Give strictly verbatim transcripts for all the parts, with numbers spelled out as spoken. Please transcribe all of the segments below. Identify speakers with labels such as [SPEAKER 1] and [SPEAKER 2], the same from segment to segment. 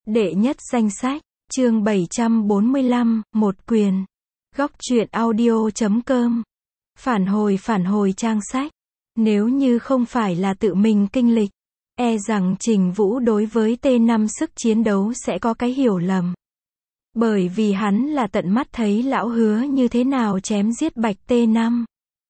[SPEAKER 1] Đệ nhất danh sách, chương bảy trăm bốn mươi lăm, một quyền. Góc truyện audio chấm com. Phản hồi phản hồi trang sách. Nếu như không phải là tự mình kinh lịch, e rằng Trình Vũ đối với T năm sức chiến đấu sẽ có cái hiểu lầm. Bởi vì hắn là tận mắt thấy lão Hứa như thế nào chém giết Bạch T năm.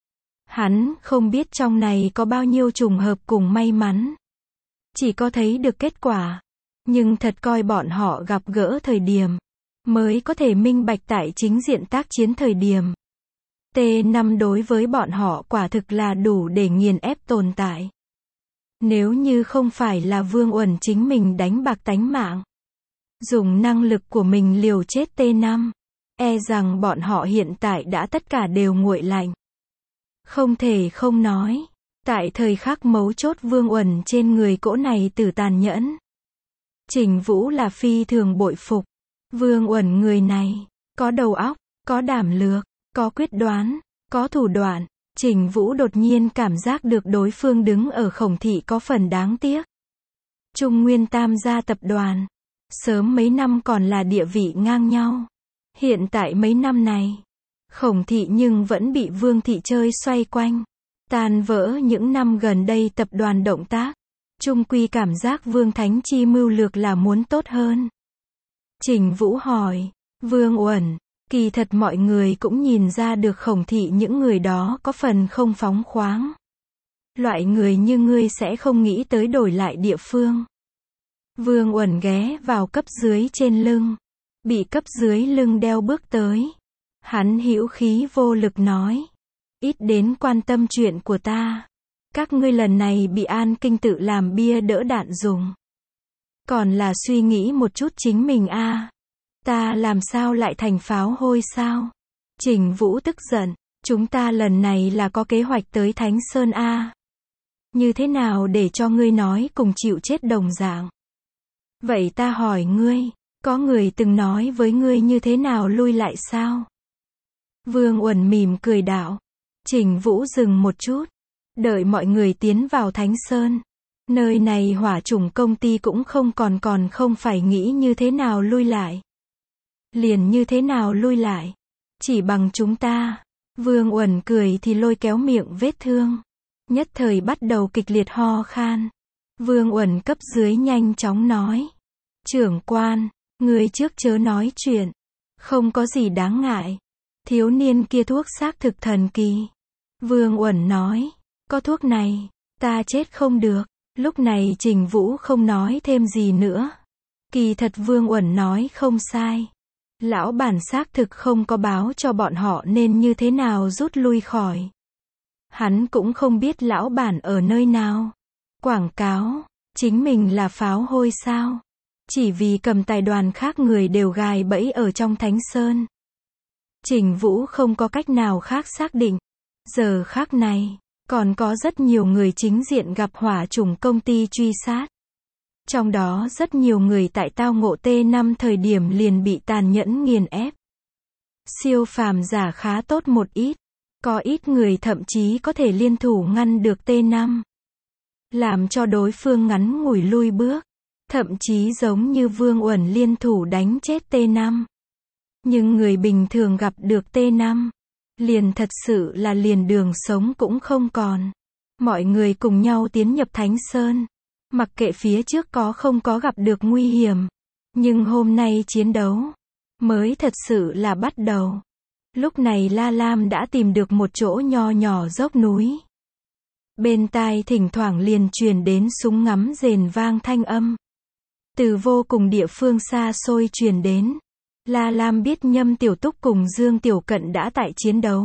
[SPEAKER 1] Hắn không biết trong này có bao nhiêu trùng hợp cùng may mắn. Chỉ có thấy được kết quả. Nhưng thật coi bọn họ gặp gỡ thời điểm, mới có thể minh bạch tại chính diện tác chiến thời điểm. T năm đối với bọn họ quả thực là đủ để nghiền ép tồn tại. Nếu như không phải là Vương Uẩn chính mình đánh bạc tánh mạng, dùng năng lực của mình liều chết T năm, e rằng bọn họ hiện tại đã tất cả đều nguội lạnh. Không thể không nói, tại thời khắc mấu chốt Vương Uẩn trên người cỗ này tử tàn nhẫn. Trình Vũ là phi thường bội phục. Vương Uẩn người này, có đầu óc, có đảm lược, có quyết đoán, có thủ đoạn. Trình Vũ đột nhiên cảm giác được đối phương đứng ở Khổng thị có phần đáng tiếc. Trung Nguyên Tam gia tập đoàn, sớm mấy năm còn là địa vị ngang nhau. Hiện tại mấy năm này, Khổng thị nhưng vẫn bị Vương thị chơi xoay quanh. Tan vỡ những năm gần đây tập đoàn động tác. Trung quy cảm giác Vương Thánh Chi mưu lược là muốn tốt hơn. Trình Vũ hỏi, Vương Uẩn, kỳ thật mọi người cũng nhìn ra được Khổng thị những người đó có phần không phóng khoáng. Loại người như ngươi sẽ không nghĩ tới đổi lại địa phương. Vương Uẩn ghé vào cấp dưới trên lưng, bị cấp dưới lưng đeo bước tới. Hắn hữu khí vô lực nói, ít đến quan tâm chuyện của ta. Các ngươi lần này bị An Kinh tự làm bia đỡ đạn dùng. Còn là suy nghĩ một chút chính mình a. À. Ta làm sao lại thành pháo hôi sao? Trình Vũ tức giận, chúng ta lần này là có kế hoạch tới Thánh Sơn a. À. Như thế nào để cho ngươi nói cùng chịu chết đồng dạng? Vậy ta hỏi ngươi, có người từng nói với ngươi như thế nào lui lại sao? Vương Uẩn mỉm cười đạo. Trình Vũ dừng một chút. Đợi mọi người tiến vào Thánh Sơn. Nơi này hỏa chủng công ty cũng không còn còn không phải nghĩ như thế nào lui lại. Liền như thế nào lui lại. Chỉ bằng chúng ta. Vương Uẩn cười thì lôi kéo miệng vết thương. Nhất thời bắt đầu kịch liệt ho khan. Vương Uẩn cấp dưới nhanh chóng nói. Trưởng quan, người trước chớ nói chuyện. Không có gì đáng ngại. Thiếu niên kia thuốc xác thực thần kỳ. Vương Uẩn nói. Có thuốc này, ta chết không được. Lúc này Trình Vũ không nói thêm gì nữa. Kỳ thật Vương Uẩn nói không sai. Lão bản xác thực không có báo cho bọn họ nên như thế nào rút lui khỏi. Hắn cũng không biết lão bản ở nơi nào. Quảng cáo, chính mình là pháo hôi sao? Chỉ vì cầm tài đoàn khác người đều gài bẫy ở trong Thánh Sơn. Trình Vũ không có cách nào khác xác định. Giờ khác này, còn có rất nhiều người chính diện gặp hỏa chủng công ty truy sát. Trong đó rất nhiều người tại tao ngộ T năm thời điểm liền bị tàn nhẫn nghiền ép. Siêu phàm giả khá tốt một ít. Có ít người thậm chí có thể liên thủ ngăn được T năm. Làm cho đối phương ngắn ngủi lui bước. Thậm chí giống như Vương Uẩn liên thủ đánh chết T năm. Nhưng người bình thường gặp được T năm. Liền thật sự là liền đường sống cũng không còn. Mọi người cùng nhau tiến nhập Thánh Sơn. Mặc kệ phía trước có không có gặp được nguy hiểm. Nhưng hôm nay chiến đấu mới thật sự là bắt đầu. Lúc này La Lam đã tìm được một chỗ nho nhỏ dốc núi. Bên tai thỉnh thoảng liền truyền đến súng ngắm rền vang thanh âm. Từ vô cùng địa phương xa xôi truyền đến. La Lam biết Nhâm Tiểu Túc cùng Dương Tiểu Cận đã tại chiến đấu.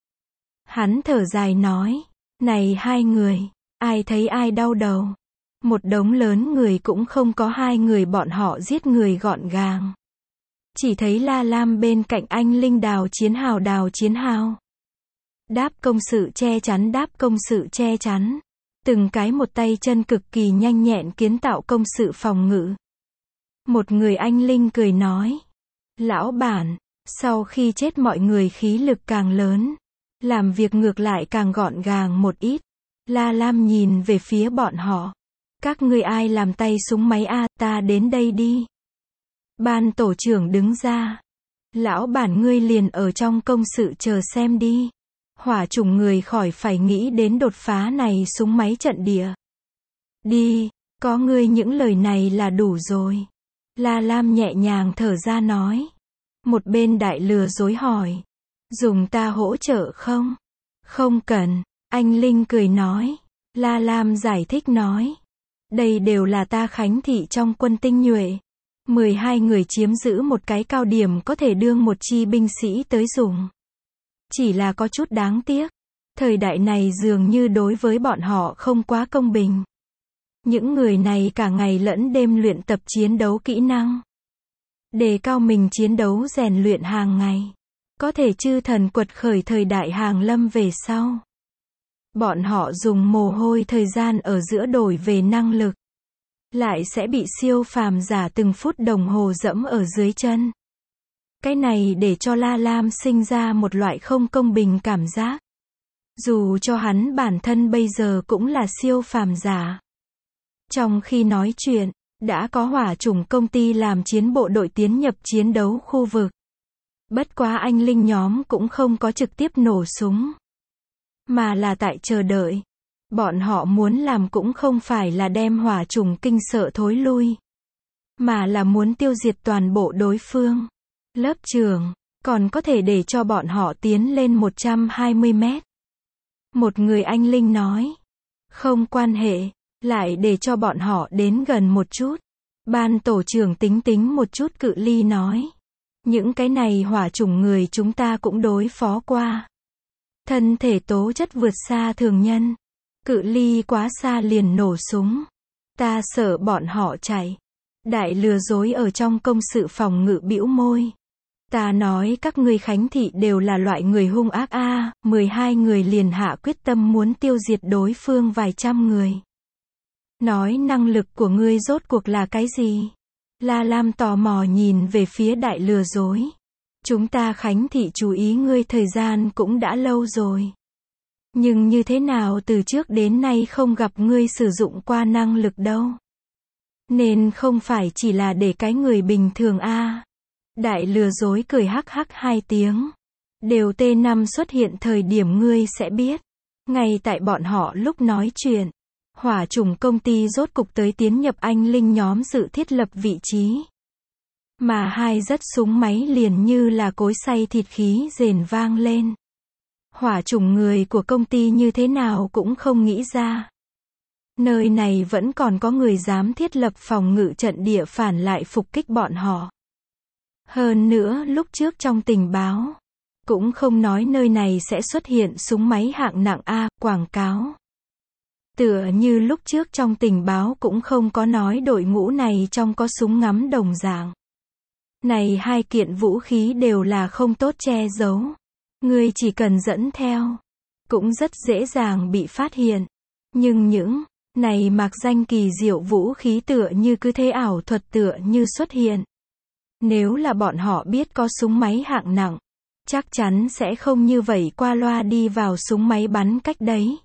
[SPEAKER 1] Hắn thở dài nói, này hai người, ai thấy ai đau đầu. Một đống lớn người cũng không có hai người bọn họ giết người gọn gàng. Chỉ thấy La Lam bên cạnh anh Linh đào chiến hào đào chiến hào. Đáp công sự che chắn đáp công sự che chắn. Từng cái một tay chân cực kỳ nhanh nhẹn kiến tạo công sự phòng ngự. Một người anh Linh cười nói. Lão bản, sau khi chết mọi người khí lực càng lớn. Làm việc ngược lại càng gọn gàng một ít. La Lam nhìn về phía bọn họ. Các ngươi ai làm tay súng máy a, ta đến đây đi. Ban tổ trưởng đứng ra. Lão bản ngươi liền ở trong công sự chờ xem đi. Hỏa chủng người khỏi phải nghĩ đến đột phá này súng máy trận địa. Đi, có ngươi những lời này là đủ rồi. La Lam nhẹ nhàng thở ra nói. Một bên đại lừa dối hỏi. Dùng ta hỗ trợ không? Không cần, anh Linh cười nói. La Lam giải thích nói. Đây đều là ta khánh thị trong quân tinh nhuệ. mười hai người chiếm giữ một cái cao điểm có thể đương một chi binh sĩ tới dùng. Chỉ là có chút đáng tiếc. Thời đại này dường như đối với bọn họ không quá công bình. Những người này cả ngày lẫn đêm luyện tập chiến đấu kỹ năng. Đề cao mình chiến đấu rèn luyện hàng ngày. Có thể chư thần quật khởi thời đại hàng lâm về sau. Bọn họ dùng mồ hôi thời gian ở giữa đổi về năng lực. Lại sẽ bị siêu phàm giả từng phút đồng hồ dẫm ở dưới chân. Cái này để cho La Lam sinh ra một loại không công bình cảm giác. Dù cho hắn bản thân bây giờ cũng là siêu phàm giả. Trong khi nói chuyện, đã có hỏa chủng công ty làm chiến bộ đội tiến nhập chiến đấu khu vực. Bất quá anh Linh nhóm cũng không có trực tiếp nổ súng. Mà là tại chờ đợi. Bọn họ muốn làm cũng không phải là đem hỏa chủng kinh sợ thối lui. Mà là muốn tiêu diệt toàn bộ đối phương. Lớp trưởng, còn có thể để cho bọn họ tiến lên một trăm hai mươi mét. Một người anh Linh nói. Không quan hệ, lại để cho bọn họ đến gần một chút. Ban tổ trưởng tính tính một chút cự ly nói. Những cái này hỏa chủng người chúng ta cũng đối phó qua. Thân thể tố chất vượt xa thường nhân. Cự ly quá xa liền nổ súng. Ta sợ bọn họ chạy. Đại lừa dối ở trong công sự phòng ngự bĩu môi. Ta nói các ngươi khánh thị đều là loại người hung ác a, à, mười hai người liền hạ quyết tâm muốn tiêu diệt đối phương vài trăm người. Nói năng lực của ngươi rốt cuộc là cái gì? La Lam tò mò nhìn về phía đại lừa dối. Chúng ta khánh thị chú ý ngươi thời gian cũng đã lâu rồi. Nhưng như thế nào từ trước đến nay không gặp ngươi sử dụng qua năng lực đâu. Nên không phải chỉ là để cái người bình thường a. À. Đại lừa dối cười hắc hắc hai tiếng. Đều T năm xuất hiện thời điểm ngươi sẽ biết. Ngay tại bọn họ lúc nói chuyện. Hỏa chủng công ty rốt cục tới tiến nhập anh Linh nhóm dự thiết lập vị trí. Mà hai rất súng máy liền như là cối xay thịt khí rền vang lên. Hỏa chủng người của công ty như thế nào cũng không nghĩ ra. Nơi này vẫn còn có người dám thiết lập phòng ngự trận địa phản lại phục kích bọn họ. Hơn nữa lúc trước trong tình báo, cũng không nói nơi này sẽ xuất hiện súng máy hạng nặng A, quảng cáo. Tựa như lúc trước trong tình báo cũng không có nói đội ngũ này trong có súng ngắm đồng dạng. Này hai kiện vũ khí đều là không tốt che giấu. Ngươi chỉ cần dẫn theo, cũng rất dễ dàng bị phát hiện. Nhưng những này mạc danh kỳ diệu vũ khí tựa như cứ thế ảo thuật tựa như xuất hiện. Nếu là bọn họ biết có súng máy hạng nặng, chắc chắn sẽ không như vậy qua loa đi vào súng máy bắn cách đấy.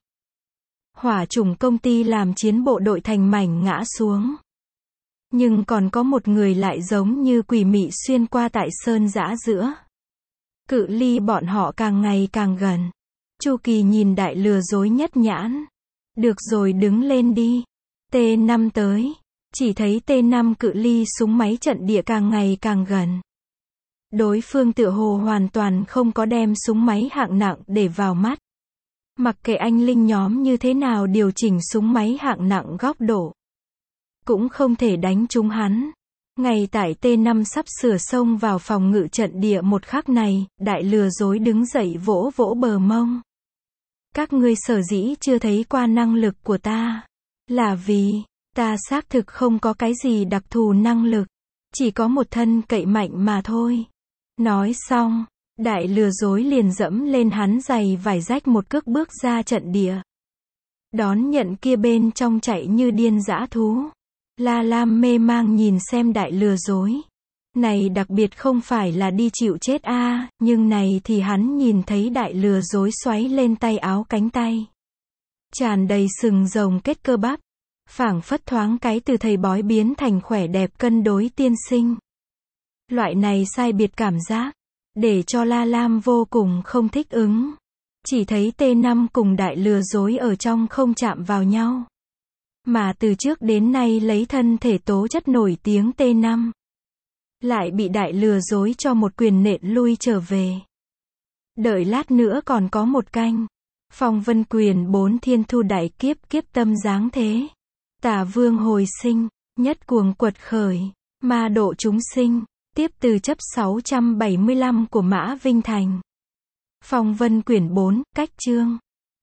[SPEAKER 1] Hỏa chủng công ty làm chiến bộ đội thành mảnh ngã xuống. Nhưng còn có một người lại giống như quỷ mị xuyên qua tại sơn dã giữa. Cự ly bọn họ càng ngày càng gần. Chu Kỳ nhìn đại lừa dối nhất nhãn. Được rồi đứng lên đi. T năm tới. Chỉ thấy T năm cự ly súng máy trận địa càng ngày càng gần. Đối phương tựa hồ hoàn toàn không có đem súng máy hạng nặng để vào mắt. Mặc kệ anh Linh nhóm như thế nào điều chỉnh súng máy hạng nặng góc độ. Cũng không thể đánh trúng hắn. Ngay tại T năm sắp sửa xông vào phòng ngự trận địa một khắc này, đại lừa dối đứng dậy vỗ vỗ bờ mông. Các ngươi sở dĩ chưa thấy qua năng lực của ta. Là vì, ta xác thực không có cái gì đặc thù năng lực. Chỉ có một thân cậy mạnh mà thôi. Nói xong, đại lừa dối liền dẫm lên hắn giày vải rách một cước bước ra trận địa. Đón nhận kia bên trong chạy như điên dã thú. La Lam mê mang nhìn xem đại lừa dối. Này đặc biệt không phải là đi chịu chết a, à, nhưng này thì hắn nhìn thấy đại lừa dối xoáy lên tay áo cánh tay. Tràn đầy sừng rồng kết cơ bắp. Phảng phất thoáng cái từ thầy bói biến thành khỏe đẹp cân đối tiên sinh. Loại này sai biệt cảm giác, để cho La Lam vô cùng không thích ứng. Chỉ thấy T năm cùng đại lừa dối ở trong không chạm vào nhau. Mà từ trước đến nay lấy thân thể tố chất nổi tiếng T năm. Lại bị đại lừa dối cho một quyền nện lui trở về. Đợi lát nữa còn có một canh. Phong vân quyền bốn thiên thu đại kiếp kiếp tâm giáng thế. Tả vương hồi sinh, nhất cuồng quật khởi, ma độ chúng sinh, tiếp từ chấp sáu trăm bảy mươi lăm của Mã Vinh Thành. Phong vân quyển bốn, cách chương.